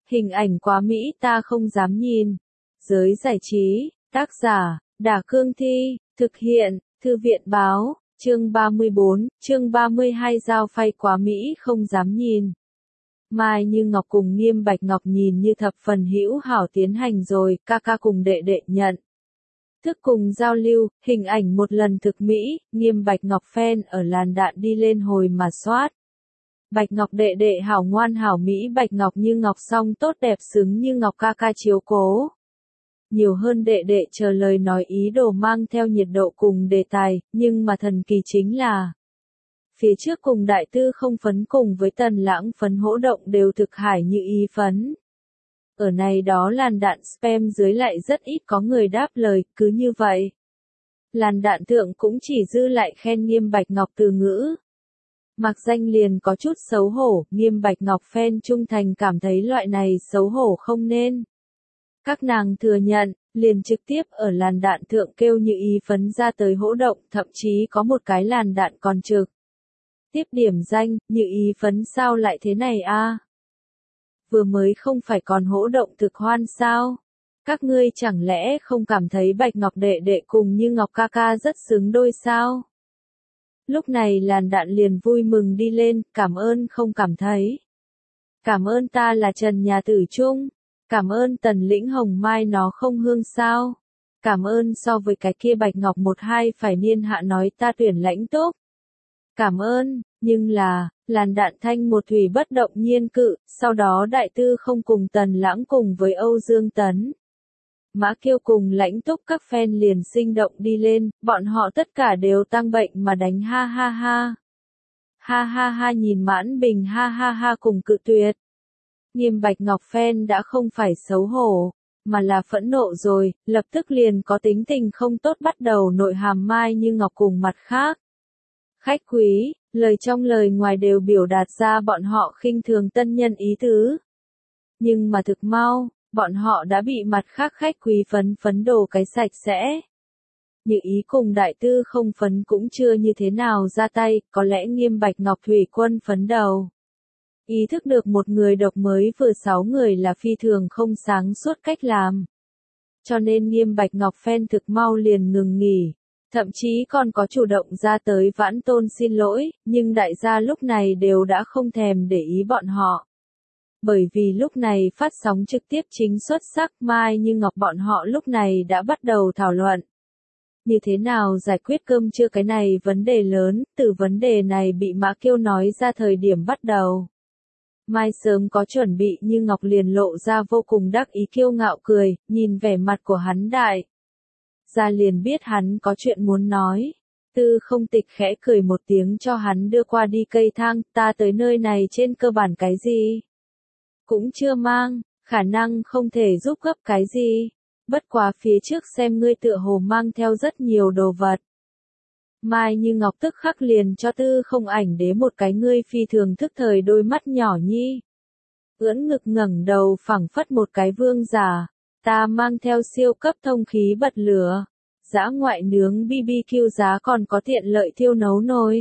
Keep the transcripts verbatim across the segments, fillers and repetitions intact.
Hình ảnh quá mỹ ta không dám nhìn. Giới giải trí, tác giả, Đả Cương Thi, thực hiện, Thư viện Báo, chương ba mươi bốn, chương ba mươi hai Dao phay quá mỹ không dám nhìn. Mai Như Ngọc cùng Nghiêm Bạch Ngọc nhìn như thập phần hữu hảo tiến hành rồi, ca ca cùng đệ đệ nhận. Thức cùng giao lưu, hình ảnh một lần thực mỹ, Nghiêm Bạch Ngọc fan ở làn đạn đi lên hồi mà soát. Bạch Ngọc đệ đệ hảo ngoan hảo mỹ, Bạch Ngọc Như Ngọc song tốt đẹp xứng Như Ngọc ca ca chiếu cố. Nhiều hơn đệ đệ chờ lời nói ý đồ mang theo nhiệt độ cùng đề tài, nhưng mà thần kỳ chính là phía trước cùng đại tư không phấn cùng với tần lãng phấn hỗ động đều thực hải như ý phấn. Ở này đó làn đạn spam dưới lại rất ít có người đáp lời, cứ như vậy. Làn đạn thượng cũng chỉ dư lại khen Nghiêm Bạch Ngọc từ ngữ. Mặc danh liền có chút xấu hổ, Nghiêm Bạch Ngọc fan trung thành cảm thấy loại này xấu hổ không nên. Các nàng thừa nhận, liền trực tiếp ở làn đạn thượng kêu như ý phấn ra tới hỗ động, thậm chí có một cái làn đạn còn trực. Tiếp điểm danh, như ý phấn sao lại thế này a? Vừa mới không phải còn hỗ động thực hoan sao? Các ngươi chẳng lẽ không cảm thấy Bạch Ngọc đệ đệ cùng Như Ngọc ca ca rất xứng đôi sao? Lúc này làn đạn liền vui mừng đi lên, cảm ơn không cảm thấy. Cảm ơn ta là Trần Nhà Tử Trung. Cảm ơn Tần Lĩnh Hồng Mai nó không hương sao. Cảm ơn so với cái kia Bạch Ngọc một hai phải niên hạ nói ta tuyển lãnh tốt. Cảm ơn, nhưng là, làn đạn thanh một thủy bất động nhiên cự, sau đó đại tư không cùng Tần Lãng cùng với Âu Dương Tấn. Mã Kiêu cùng lãnh túc các fan liền sinh động đi lên, bọn họ tất cả đều tăng bệnh mà đánh ha ha ha. Ha ha ha nhìn Mãn Bình ha ha ha cùng cự tuyệt. Nghiêm Bạch Ngọc fan đã không phải xấu hổ, mà là phẫn nộ rồi, lập tức liền có tính tình không tốt bắt đầu nội hàm Mai Như Ngọc cùng mặt khác. Khách quý, lời trong lời ngoài đều biểu đạt ra bọn họ khinh thường tân nhân ý tứ. Nhưng mà thực mau, bọn họ đã bị mặt khác khách quý phấn phấn đồ cái sạch sẽ. Như ý cùng đại tư không phấn cũng chưa như thế nào ra tay, có lẽ Nghiêm Bạch Ngọc thủy quân phấn đầu. Ý thức được một người độc mới vừa sáu người là phi thường không sáng suốt cách làm. Cho nên Nghiêm Bạch Ngọc fan thực mau liền ngừng nghỉ. Thậm chí còn có chủ động ra tới vãn tôn xin lỗi, nhưng đại gia lúc này đều đã không thèm để ý bọn họ. Bởi vì lúc này phát sóng trực tiếp chính xuất sắc Mai Như Ngọc bọn họ lúc này đã bắt đầu thảo luận. Như thế nào giải quyết cơm trưa cái này vấn đề lớn, từ vấn đề này bị Mã Kiêu nói ra thời điểm bắt đầu. Mai sớm có chuẩn bị nhưng Ngọc liền lộ ra vô cùng đắc ý kiêu ngạo cười, nhìn vẻ mặt của hắn đại. Ra liền biết hắn có chuyện muốn nói. Tư không tịch khẽ cười một tiếng cho hắn đưa qua đi cây thang, ta tới nơi này trên cơ bản cái gì? Cũng chưa mang, khả năng không thể giúp gấp cái gì. Bất quá phía trước xem ngươi tựa hồ mang theo rất nhiều đồ vật. Mai Như Ngọc tức khắc liền cho tư không ảnh đế một cái ngươi phi thường thức thời đôi mắt nhỏ nhi. Ưỡn ngực ngẩng đầu phẳng phất một cái vương giả. Ta mang theo siêu cấp thông khí bật lửa, dã ngoại nướng bê bê kiu giá còn có tiện lợi thiêu nấu nồi.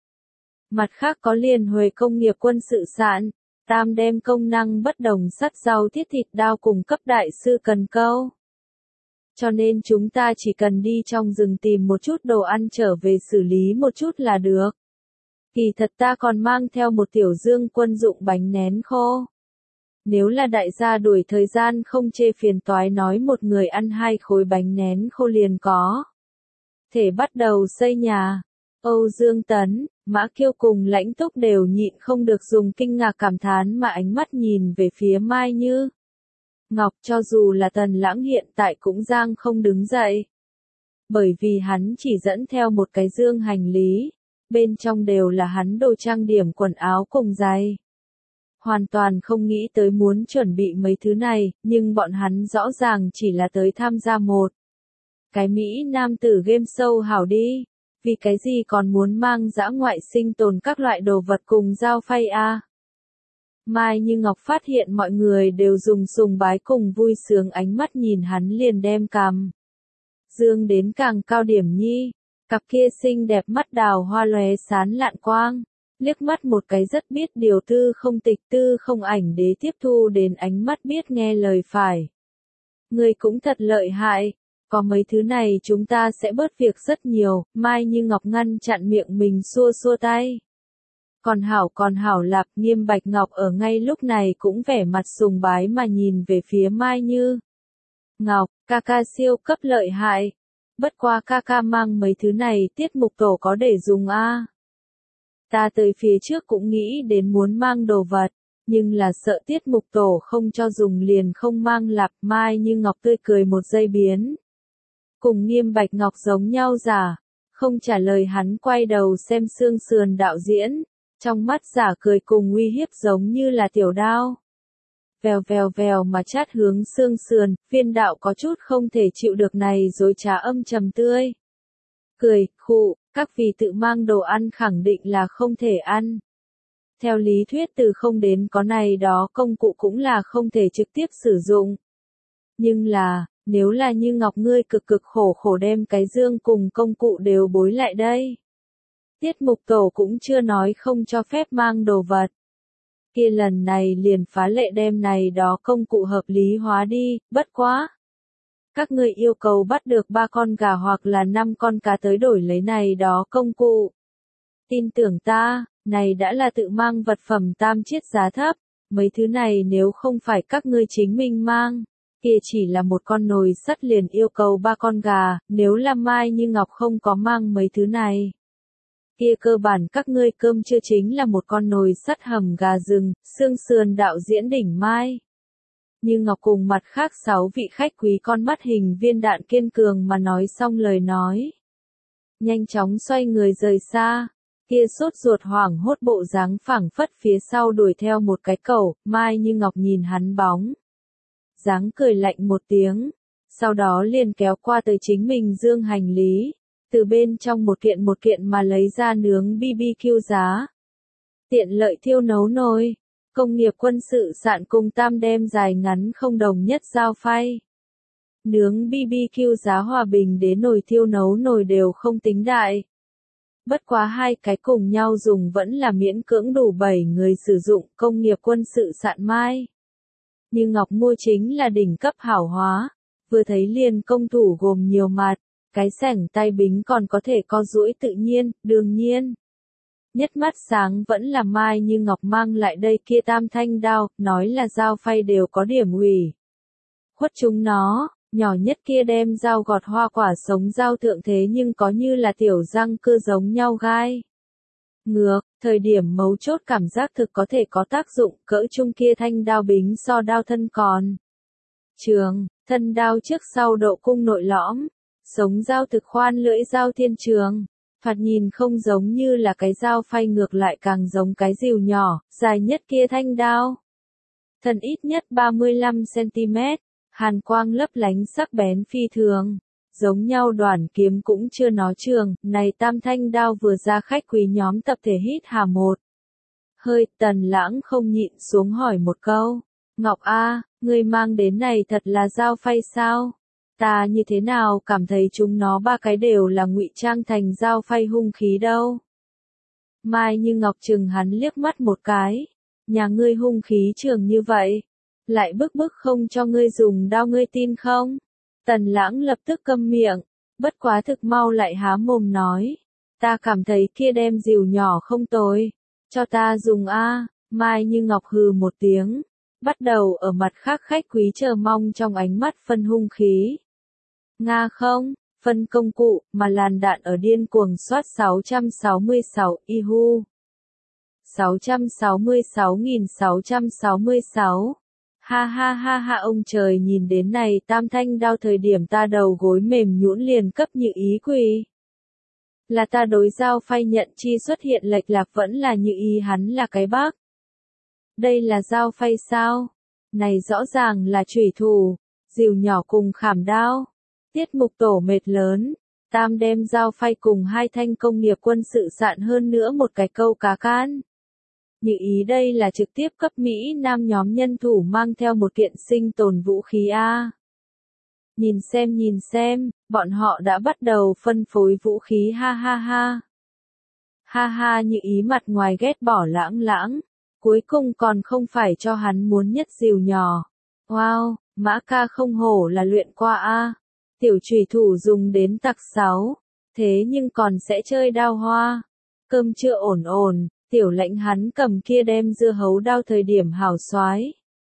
Mặt khác có liền huề công nghiệp quân sự sản, tam đem công năng bất đồng sắt rau thiết thịt đao cùng cấp đại sư cần câu. Cho nên chúng ta chỉ cần đi trong rừng tìm một chút đồ ăn trở về xử lý một chút là được. Kỳ thật ta còn mang theo một tiểu dương quân dụng bánh nén khô. Nếu là đại gia đuổi thời gian không chê phiền toái nói một người ăn hai khối bánh nén khô liền có. Thể bắt đầu xây nhà. Âu Dương Tấn, Mã Kiêu cùng lãnh túc đều nhịn không được dùng kinh ngạc cảm thán mà ánh mắt nhìn về phía Mai Như Ngọc cho dù là Tần Lãng hiện tại cũng giang không đứng dậy. Bởi vì hắn chỉ dẫn theo một cái dương hành lý, bên trong đều là hắn đồ trang điểm quần áo cùng giày. Hoàn toàn không nghĩ tới muốn chuẩn bị mấy thứ này, nhưng bọn hắn rõ ràng chỉ là tới tham gia một cái Mỹ nam tử game show hảo đi, vì cái gì còn muốn mang dã ngoại sinh tồn các loại đồ vật cùng dao phay a. À? Mai Như Ngọc phát hiện mọi người đều dùng sùng bái cùng vui sướng ánh mắt nhìn hắn liền đem cằm dương đến càng cao điểm nhi, cặp kia xinh đẹp mắt đào hoa lóe sáng lạn quang. liếc mắt một cái rất biết điều Tư Không Tịch Tư Không Ảnh Đế tiếp thu đến ánh mắt biết nghe lời phải. Người cũng thật lợi hại, có mấy thứ này chúng ta sẽ bớt việc rất nhiều, Mai Như Ngọc ngăn chặn miệng mình xua xua tay. Còn hảo còn hảo Lạp Nghiêm Bạch Ngọc ở ngay lúc này cũng vẻ mặt sùng bái mà nhìn về phía Mai Như Ngọc, ca ca siêu cấp lợi hại. Bất qua ca ca mang mấy thứ này tiết mục tổ có để dùng a. Ta tới phía trước cũng nghĩ đến muốn mang đồ vật, nhưng là sợ tiết mục tổ không cho dùng liền không mang. Lạp Mai Như Ngọc tươi cười một giây biến. Cùng Nghiêm Bạch Ngọc giống nhau giả, không trả lời hắn quay đầu xem Sương Sườn đạo diễn, trong mắt giả cười cùng uy hiếp giống như là tiểu đao. Vèo vèo vèo mà chát hướng Sương Sườn, viên đạo có chút không thể chịu được này dối trá âm trầm tươi. Cười, khụ, các vị tự mang đồ ăn khẳng định là không thể ăn. Theo lý thuyết từ không đến có này đó công cụ cũng là không thể trực tiếp sử dụng. Nhưng là, nếu là Như Ngọc ngươi cực cực khổ khổ đem cái dương cùng công cụ đều bối lại đây. Tiết mục tổ cũng chưa nói không cho phép mang đồ vật. Kia lần này liền phá lệ đem này đó công cụ hợp lý hóa đi, bất quá. Các ngươi yêu cầu bắt được ba con gà hoặc là năm con cá tới đổi lấy này đó công cụ. Tin tưởng ta, này đã là tự mang vật phẩm tam chiết giá thấp, mấy thứ này nếu không phải các ngươi chính mình mang, kia chỉ là một con nồi sắt liền yêu cầu ba con gà, nếu là Mai Như Ngọc không có mang mấy thứ này. Kia cơ bản các ngươi cơm chưa chính là một con nồi sắt hầm gà rừng, Sương Sườn đạo diễn đỉnh Mai Như Ngọc cùng mặt khác sáu vị khách quý con mắt hình viên đạn kiên cường mà nói xong lời nói. Nhanh chóng xoay người rời xa, kia sốt ruột hoảng hốt bộ dáng phảng phất phía sau đuổi theo một cái cẩu, Mai Như Ngọc nhìn hắn bóng. Dáng cười lạnh một tiếng, sau đó liền kéo qua tới chính mình dương hành lý, từ bên trong một kiện một kiện mà lấy ra nướng bê bê kiu giá. Tiện lợi thiêu nấu nồi, công nghiệp quân sự sạn cùng tam đem dài ngắn không đồng nhất dao phay. Nướng bê bê kiu giá hòa bình đến nồi thiêu nấu nồi đều không tính đại. Bất quá hai cái cùng nhau dùng vẫn là miễn cưỡng đủ bảy người sử dụng công nghiệp quân sự sạn Mai Như Ngọc mua chính là đỉnh cấp hảo hóa, vừa thấy liền công thủ gồm nhiều mặt, cái sẻng tay bính còn có thể co duỗi tự nhiên, đương nhiên. Nhất mắt sáng vẫn là Mai Như Ngọc mang lại đây kia tam thanh đao, nói là dao phay đều có điểm ủy khuất chúng nó, nhỏ nhất kia đem dao gọt hoa quả sống dao thượng thế nhưng có như là tiểu răng cưa giống nhau gai. Ngược, thời điểm mấu chốt cảm giác thực có thể có tác dụng, cỡ chung kia thanh đao bính so đao thân còn. Trường, thân đao trước sau độ cung nội lõm, sống dao thực khoan lưỡi dao thiên trường, thoạt nhìn không giống như là cái dao phay ngược lại càng giống cái rìu nhỏ, dài nhất kia thanh đao. Thân ít nhất ba mươi lăm xăng ti mét, hàn quang lấp lánh sắc bén phi thường. Giống nhau đoàn kiếm cũng chưa nó trường, này tam thanh đao vừa ra khách quý nhóm tập thể hít hà một hơi, Tần Lãng không nhịn xuống hỏi một câu. Ngọc A, ngươi mang đến này thật là dao phay sao? Ta như thế nào cảm thấy chúng nó ba cái đều là ngụy trang thành dao phay hung khí đâu? Mai Như Ngọc chừng hắn liếc mắt một cái. Nhà ngươi hung khí trường như vậy, lại bức bức không cho ngươi dùng đao ngươi tin không? Tần Lãng lập tức câm miệng, bất quá thực mau lại há mồm nói. Ta cảm thấy kia đem rìu nhỏ không tồi, cho ta dùng a. Mai Như Ngọc hừ một tiếng, bắt đầu ở mặt khác khách quý chờ mong trong ánh mắt phân hung khí. Nga không, phân công cụ, mà làn đạn ở điên cuồng soát sáu trăm sáu mươi sáu, ihu. sáu trăm sáu mươi sáu nghìn sáu trăm sáu mươi sáu. Ha ha ha ha ông trời nhìn đến này tam thanh đao thời điểm ta đầu gối mềm nhũn liền cấp Như Ý quỳ. Là ta đối dao phay nhận chi xuất hiện lệch lạc vẫn là Như Ý hắn là cái bác. Đây là dao phay sao? Này rõ ràng là chủy thủ, rìu nhỏ cùng khảm đao. Tiết mục tổ mệt lớn, tam đem dao phay cùng hai thanh công nghiệp quân sự sạn hơn nữa một cái câu cá can. Như Ý đây là trực tiếp cấp Mỹ Nam nhóm nhân thủ mang theo một kiện sinh tồn vũ khí A. Nhìn xem nhìn xem, bọn họ đã bắt đầu phân phối vũ khí ha ha ha. Ha ha, Như Ý mặt ngoài ghét bỏ Lãng Lãng, cuối cùng còn không phải cho hắn muốn nhất dìu nhỏ. Wow, Mã ca không hổ là luyện qua a. Tiểu chủy thủ dùng đến tặc sáu, thế nhưng còn sẽ chơi đao hoa. Cơm chưa ổn ổn, Tiểu Lãnh hắn cầm kia đem dưa hấu đao thời điểm hảo soái.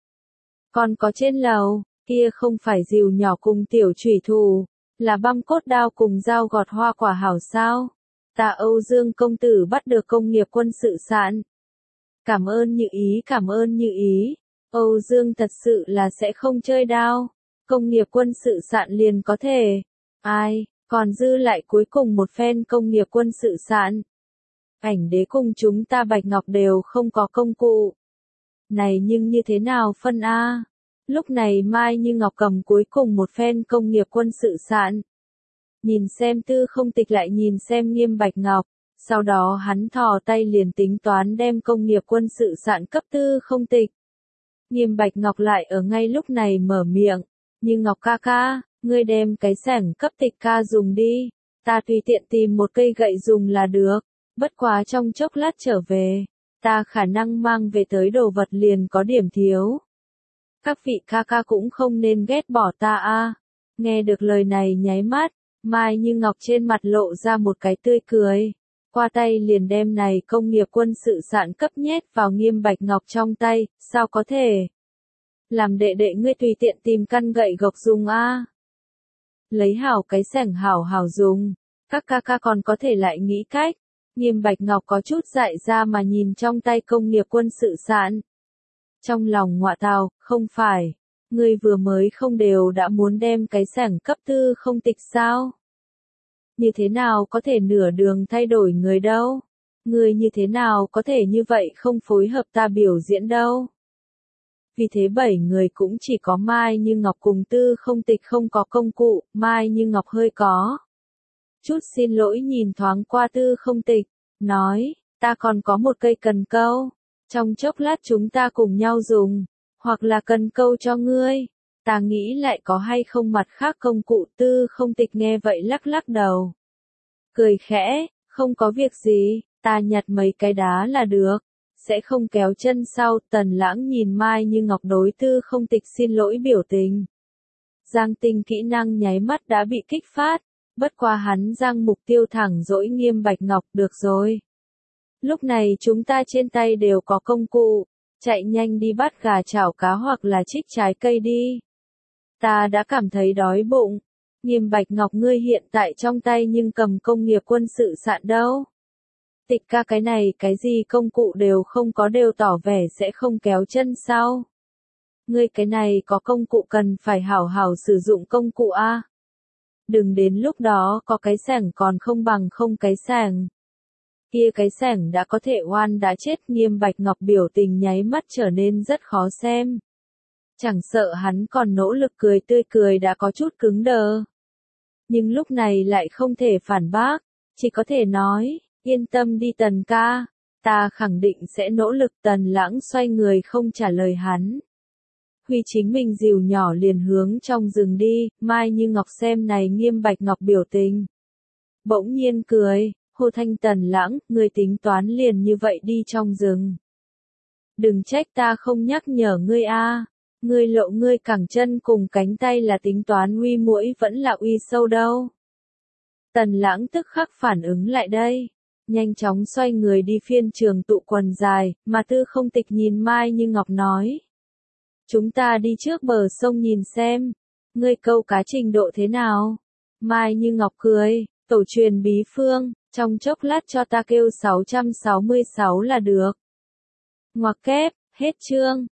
Còn có trên lầu, kia không phải dìu nhỏ cùng tiểu chủy thủ, là băm cốt đao cùng dao gọt hoa quả hảo sao? Ta Âu Dương công tử bắt được công nghiệp quân sự sản. Cảm ơn Như Ý, cảm ơn Như Ý. Âu Dương thật sự là sẽ không chơi đao. Công nghiệp quân sự sản liền có thể. Ai, còn dư lại cuối cùng một phen công nghiệp quân sự sản. Ảnh đế cùng chúng ta Bạch Ngọc đều không có công cụ. Này nhưng như thế nào phân a? Lúc này Mai Như Ngọc cầm cuối cùng một phen công nghiệp quân sự sản. Nhìn xem Tư Không Tịch lại nhìn xem Nghiêm Bạch Ngọc, sau đó hắn thò tay liền tính toán đem công nghiệp quân sự sản cấp Tư Không Tịch. Nghiêm Bạch Ngọc lại ở ngay lúc này mở miệng, Như Ngọc ca ca, ngươi đem cái xẻng cấp Tịch ca dùng đi, ta tùy tiện tìm một cây gậy dùng là được, bất quá trong chốc lát trở về, ta khả năng mang về tới đồ vật liền có điểm thiếu. Các vị ca ca cũng không nên ghét bỏ ta a. Nghe được lời này nháy mắt, Mai Như Ngọc trên mặt lộ ra một cái tươi cười, qua tay liền đem này công nghiệp quân sự sản cấp nhét vào Nghiêm Bạch Ngọc trong tay, sao có thể? Làm đệ đệ ngươi tùy tiện tìm căn gậy gộc dùng a. Lấy hảo cái xẻng hảo hảo dùng, các ca ca còn có thể lại nghĩ cách. Nghiêm Bạch Ngọc có chút dại ra mà nhìn trong tay công nghiệp quân sự sản. Trong lòng ngọa tào, không phải, ngươi vừa mới không đều đã muốn đem cái xẻng cấp Tư Không Tịch sao? Như thế nào có thể nửa đường thay đổi người đâu? Ngươi như thế nào có thể như vậy không phối hợp ta biểu diễn đâu? Vì thế bảy người cũng chỉ có Mai Như Ngọc cùng Tư Không Tịch không có công cụ, Mai Như Ngọc hơi có chút xin lỗi nhìn thoáng qua Tư Không Tịch, nói, ta còn có một cây cần câu, trong chốc lát chúng ta cùng nhau dùng, hoặc là cần câu cho ngươi, ta nghĩ lại có hay không mặt khác công cụ. Tư Không Tịch nghe vậy lắc lắc đầu, cười khẽ, không có việc gì, ta nhặt mấy cái đá là được, sẽ không kéo chân sau. Tần Lãng nhìn Mai Như Ngọc đối Tư Không Tịch xin lỗi biểu tình. Giang Tinh kỹ năng nháy mắt đã bị kích phát, bất qua hắn giang mục tiêu thẳng dỗi Nghiêm Bạch Ngọc, được rồi. Lúc này chúng ta trên tay đều có công cụ, chạy nhanh đi bắt gà chảo cá hoặc là trích trái cây đi. Ta đã cảm thấy đói bụng. Nghiêm Bạch Ngọc ngươi hiện tại trong tay nhưng cầm công nghiệp quân sự sản đâu. Tịch ca cái này cái gì công cụ đều không có đều tỏ vẻ sẽ không kéo chân sau. Ngươi cái này có công cụ cần phải hảo hảo sử dụng công cụ a. Đừng đến lúc đó có cái xẻng còn không bằng không cái xẻng. Kia cái xẻng đã có thể oan đã chết. Nghiêm Bạch Ngọc biểu tình nháy mắt trở nên rất khó xem. Chẳng sợ hắn còn nỗ lực cười tươi cười đã có chút cứng đờ. Nhưng lúc này lại không thể phản bác, chỉ có thể nói, yên tâm đi Tần ca, ta khẳng định sẽ nỗ lực. Tần Lãng xoay người không trả lời hắn. Huy chính mình dìu nhỏ liền hướng trong rừng đi, Mai Như Ngọc xem này Nghiêm Bạch Ngọc biểu tình. Bỗng nhiên cười, hô thanh Tần Lãng, ngươi tính toán liền như vậy đi trong rừng. Đừng trách ta không nhắc nhở ngươi a, ngươi lộ ngươi cẳng chân cùng cánh tay là tính toán uy mũi vẫn là uy sâu đâu. Tần Lãng tức khắc phản ứng lại đây, nhanh chóng xoay người đi phiên trường tụ quần dài, mà Tư Không Tịch nhìn Mai Như Ngọc nói. Chúng ta đi trước bờ sông nhìn xem, ngươi câu cá trình độ thế nào? Mai Như Ngọc cười, tổ truyền bí phương, trong chốc lát cho ta kêu sáu trăm sáu mươi sáu là được. Ngoặc kép, hết chương.